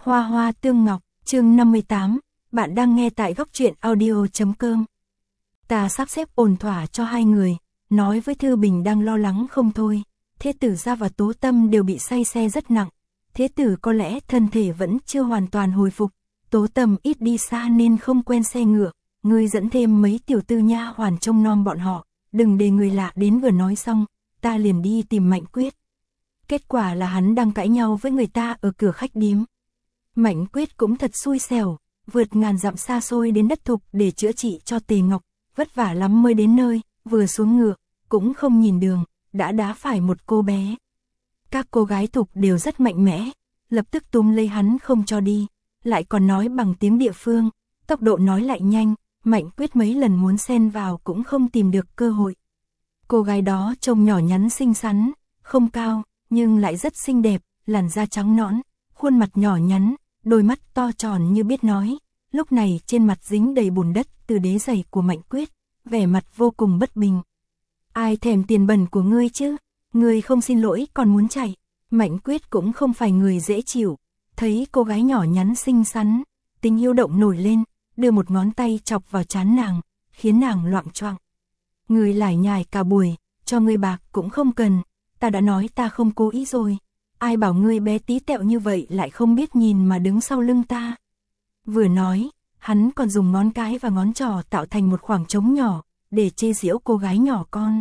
Hoa hoa tương ngọc, chương 58, bạn đang nghe tại góc truyện audio.com. Ta sắp xếp ổn thỏa cho hai người, nói với Thư Bình đang lo lắng không thôi. Thế tử gia và Tố Tâm đều bị say xe rất nặng. Thế tử có lẽ thân thể vẫn chưa hoàn toàn hồi phục. Tố Tâm ít đi xa nên không quen xe ngựa. Ngươi dẫn thêm mấy tiểu tư nha hoàn trông nom bọn họ. Đừng để người lạ đến. Vừa nói xong, ta liền đi tìm Mạnh Quyết. Kết quả là hắn đang cãi nhau với người ta ở cửa khách điếm. Mạnh Quyết cũng thật xui xẻo, vượt ngàn dặm xa xôi đến đất Thục để chữa trị cho Tề Ngọc, vất vả lắm mới đến nơi, vừa xuống ngựa, cũng không nhìn đường, đã đá phải một cô bé. Các cô gái Thục đều rất mạnh mẽ, lập tức túm lấy hắn không cho đi, lại còn nói bằng tiếng địa phương, tốc độ nói lại nhanh, Mạnh Quyết mấy lần muốn xen vào cũng không tìm được cơ hội. Cô gái đó trông nhỏ nhắn xinh xắn, không cao, nhưng lại rất xinh đẹp, làn da trắng nõn, khuôn mặt nhỏ nhắn, đôi mắt to tròn như biết nói, lúc này trên mặt dính đầy bùn đất từ đế giày của Mạnh Quyết, vẻ mặt vô cùng bất bình. Ai thèm tiền bẩn của ngươi chứ, ngươi không xin lỗi còn muốn chạy. Mạnh Quyết cũng không phải người dễ chịu, thấy cô gái nhỏ nhắn xinh xắn, tình yêu động nổi lên, đưa một ngón tay chọc vào trán nàng, khiến nàng loạng choạng. Ngươi lải nhải cả buổi, cho ngươi bạc cũng không cần, ta đã nói ta không cố ý rồi. Ai bảo ngươi bé tí tẹo như vậy lại không biết nhìn mà đứng sau lưng ta. Vừa nói, hắn còn dùng ngón cái và ngón trỏ tạo thành một khoảng trống nhỏ, để chê giễu cô gái nhỏ con.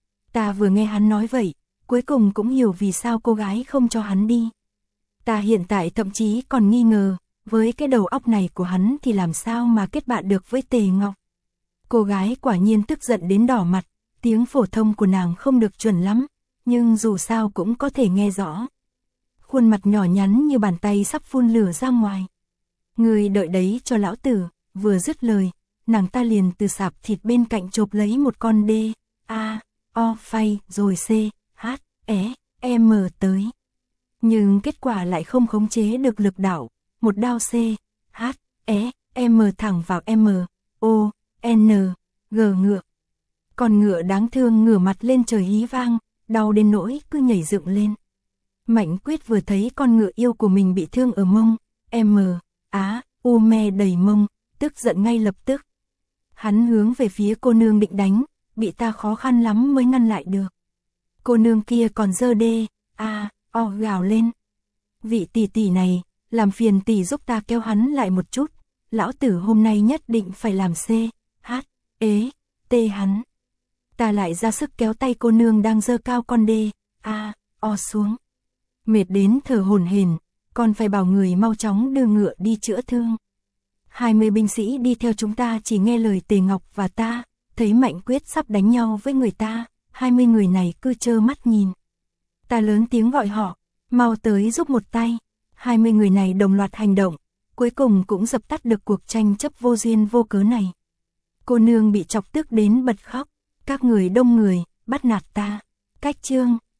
Ta vừa nghe hắn nói vậy, cuối cùng cũng hiểu vì sao cô gái không cho hắn đi. Ta hiện tại thậm chí còn nghi ngờ, với cái đầu óc này của hắn thì làm sao mà kết bạn được với Tề Ngọc. Cô gái quả nhiên tức giận đến đỏ mặt, tiếng phổ thông của nàng không được chuẩn lắm, nhưng dù sao cũng có thể nghe rõ. Khuôn mặt nhỏ nhắn như bàn tay sắp phun lửa ra ngoài. Người đợi đấy cho lão tử, vừa dứt lời, nàng ta liền từ sạp thịt bên cạnh chộp lấy một con D, A, O phay rồi C, H, E, M tới. Nhưng kết quả lại không khống chế được lực đạo, một đao C, H, E, M thẳng vào M, O, N, G ngựa. Con ngựa đáng thương ngửa mặt lên trời hí vang, đau đến nỗi cứ nhảy dựng lên. Mạnh Quyết vừa thấy con ngựa yêu của mình bị thương ở mông, M, Á, U me đầy mông, tức giận ngay lập tức. Hắn hướng về phía cô nương định đánh, bị ta khó khăn lắm mới ngăn lại được. Cô nương kia còn giơ D, A, O gào lên. Vị tỷ tỷ này, làm phiền tỷ giúp ta kéo hắn lại một chút, lão tử hôm nay nhất định phải làm C, H, T hắn. Ta lại ra sức kéo tay cô nương đang giơ cao con D, A, O xuống. Mệt đến thở hổn hển, còn phải bảo người mau chóng đưa ngựa đi chữa thương. 20 binh sĩ đi theo chúng ta chỉ nghe lời Tề Ngọc và ta, thấy Mạnh Quyết sắp đánh nhau với người ta, 20 người này cứ trơ mắt nhìn. Ta lớn tiếng gọi họ, mau tới giúp một tay. 20 người này đồng loạt hành động, cuối cùng cũng dập tắt được cuộc tranh chấp vô duyên vô cớ này. Cô nương bị chọc tức đến bật khóc, các người đông người, bắt nạt ta. Cách chương